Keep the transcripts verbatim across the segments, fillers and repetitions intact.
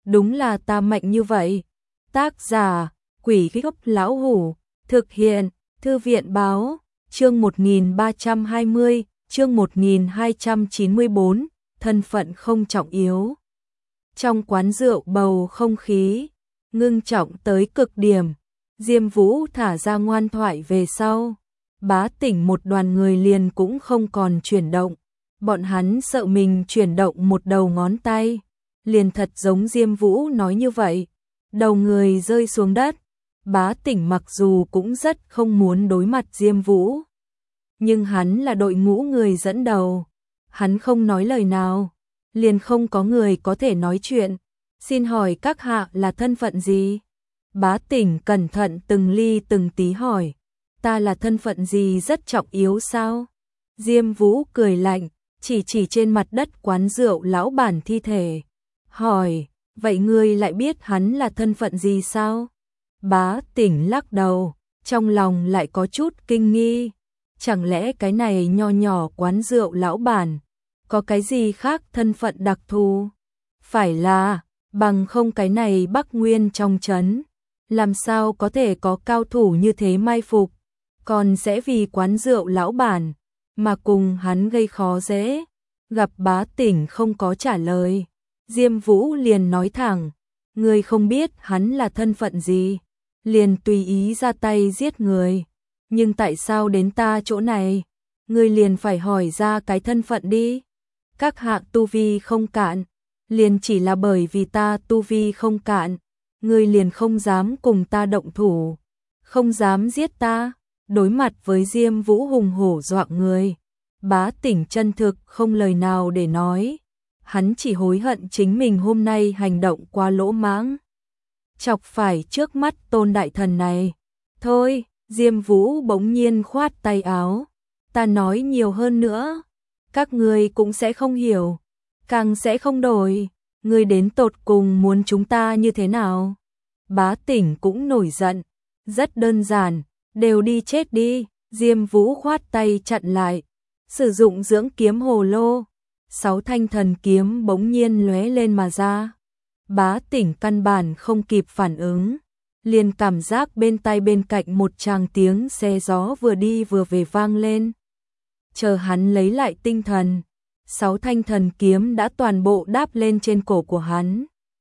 đúng là ta mạnh như vậy. Tác giả, Quỷ Gốc Lão Hủ, thực hiện, Thư viện Báo, chương một nghìn ba trăm hai mươi, chương một nghìn hai trăm chín mươi bốn, thân phận không trọng yếu. Trong quán rượu bầu không khí, ngưng trọng tới cực điểm, Diêm Vũ thả ra ngoan thoại về sau. Bá Tỉnh một đoàn người liền cũng không còn chuyển động, bọn hắn sợ mình chuyển động một đầu ngón tay, liền thật giống Diêm Vũ nói như vậy, đầu người rơi xuống đất. Bá Tỉnh mặc dù cũng rất không muốn đối mặt Diêm Vũ, nhưng hắn là đội ngũ người dẫn đầu, hắn không nói lời nào, liền không có người có thể nói chuyện. Xin hỏi các hạ là thân phận gì? Bá Tỉnh cẩn thận từng ly từng tí hỏi. Ta là thân phận gì rất trọng yếu sao? Diêm Vũ cười lạnh, chỉ chỉ trên mặt đất quán rượu lão bản thi thể. Hỏi, vậy ngươi lại biết hắn là thân phận gì sao? Bá Tỉnh lắc đầu, trong lòng lại có chút kinh nghi. Chẳng lẽ cái này nho nhỏ quán rượu lão bản, có cái gì khác thân phận đặc thù? Phải là, bằng không cái này Bắc Nguyên trong trấn, làm sao có thể có cao thủ như thế mai phục, còn sẽ vì quán rượu lão bản mà cùng hắn gây khó dễ. Gặp Bá Tỉnh không có trả lời, Diêm Vũ liền nói thẳng, ngươi không biết hắn là thân phận gì, liền tùy ý ra tay giết người, nhưng tại sao đến ta chỗ này, ngươi liền phải hỏi ra cái thân phận đi. Các hạng tu vi không cạn, liền chỉ là bởi vì ta tu vi không cạn, ngươi liền không dám cùng ta động thủ, không dám giết ta. Đối mặt với Diêm Vũ hùng hổ dọa người, Bá Tỉnh chân thực không lời nào để nói, hắn chỉ hối hận chính mình hôm nay hành động quá lỗ mãng, chọc phải trước mắt Tôn đại thần này. Thôi, Diêm Vũ bỗng nhiên khoát tay áo, ta nói nhiều hơn nữa, các ngươi cũng sẽ không hiểu, càng sẽ không đổi, ngươi đến tột cùng muốn chúng ta như thế nào? Bá Tỉnh cũng nổi giận, rất đơn giản, đều đi chết đi. Diêm Vũ khoát tay chặn lại, sử dụng dưỡng kiếm hồ lô, sáu thanh thần kiếm bỗng nhiên lóe lên mà ra. Bá Tỉnh căn bản không kịp phản ứng, liền cảm giác bên tai bên cạnh một tràng tiếng xe gió vừa đi vừa về vang lên. Chờ hắn lấy lại tinh thần, sáu thanh thần kiếm đã toàn bộ đáp lên trên cổ của hắn.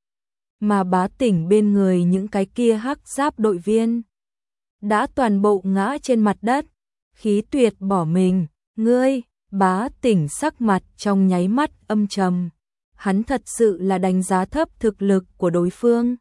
Mà Bá Tỉnh bên người những cái kia hắc giáp đội viên đã toàn bộ ngã trên mặt đất, khí tuyệt bỏ mình. Ngươi, Bá Tỉnh sắc mặt trong nháy mắt âm trầm, hắn thật sự là đánh giá thấp thực lực của đối phương.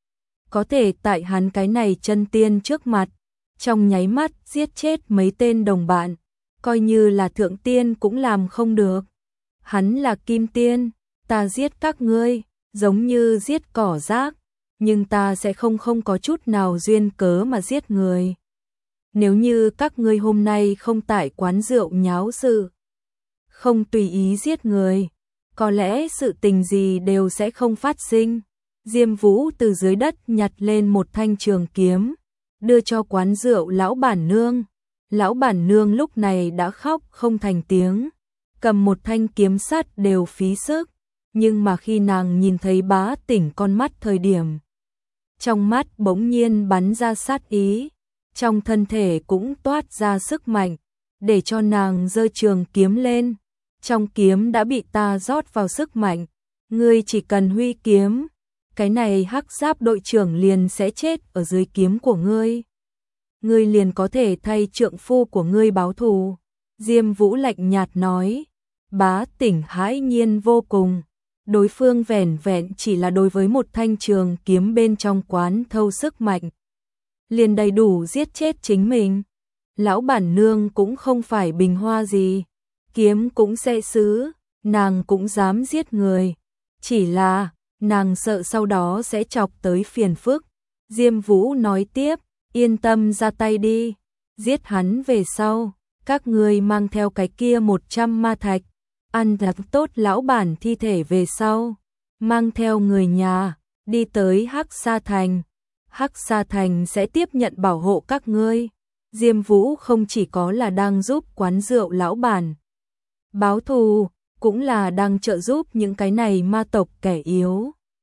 Có thể tại hắn cái này chân tiên trước mặt, trong nháy mắt giết chết mấy tên đồng bạn, coi như là thượng tiên cũng làm không được. Hắn là kim tiên, ta giết các ngươi, giống như giết cỏ rác, nhưng ta sẽ không không có chút nào duyên cớ mà giết người. Nếu như các ngươi hôm nay không tại quán rượu nháo sự, không tùy ý giết người, có lẽ sự tình gì đều sẽ không phát sinh. Diêm Vũ từ dưới đất nhặt lên một thanh trường kiếm, đưa cho quán rượu lão bản nương. Lão bản nương lúc này đã khóc không thành tiếng, cầm một thanh kiếm sắt đều phí sức, nhưng mà khi nàng nhìn thấy Bá Tỉnh con mắt thời điểm, trong mắt bỗng nhiên bắn ra sát ý, trong thân thể cũng toát ra sức mạnh, để cho nàng giơ trường kiếm lên. Trong kiếm đã bị ta rót vào sức mạnh, ngươi chỉ cần huy kiếm, cái này hắc giáp đội trưởng liền sẽ chết ở dưới kiếm của ngươi. Ngươi liền có thể thay trượng phu của ngươi báo thù. Diêm Vũ lạnh nhạt nói. Bá Tỉnh hãi nhiên vô cùng, đối phương vẻn vẹn chỉ là đối với một thanh trường kiếm bên trong quán thâu sức mạnh, liền đầy đủ giết chết chính mình. Lão bản nương cũng không phải bình hoa gì, kiếm cũng sẽ xứ, nàng cũng dám giết người, chỉ là nàng sợ sau đó sẽ chọc tới phiền phức. Diêm Vũ nói tiếp, yên tâm ra tay đi, giết hắn về sau, các ngươi mang theo cái kia một trăm ma thạch, ăn thật tốt lão bản thi thể về sau, mang theo người nhà, đi tới Hắc Sa Thành. Hắc Sa Thành sẽ tiếp nhận bảo hộ các ngươi. Diêm Vũ không chỉ có là đang giúp quán rượu lão bản báo thù, cũng là đang trợ giúp những cái này ma tộc kẻ yếu.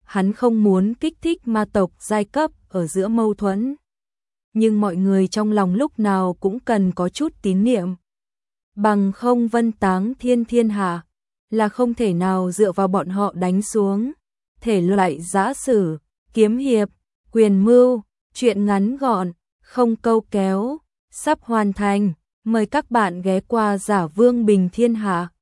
hắn không muốn kích thích ma tộc giai cấp ở giữa mâu thuẫn. Nhưng mọi người trong lòng lúc nào cũng cần có chút tín niệm. Bằng không Vân Táng Thiên thiên hạ là không thể nào dựa vào bọn họ đánh xuống. Thể loại giã sử, kiếm hiệp, quyền mưu, truyện ngắn gọn, không câu kéo, sắp hoàn thành. Mời các bạn ghé qua Giả Vương Bình Thiên Hạ.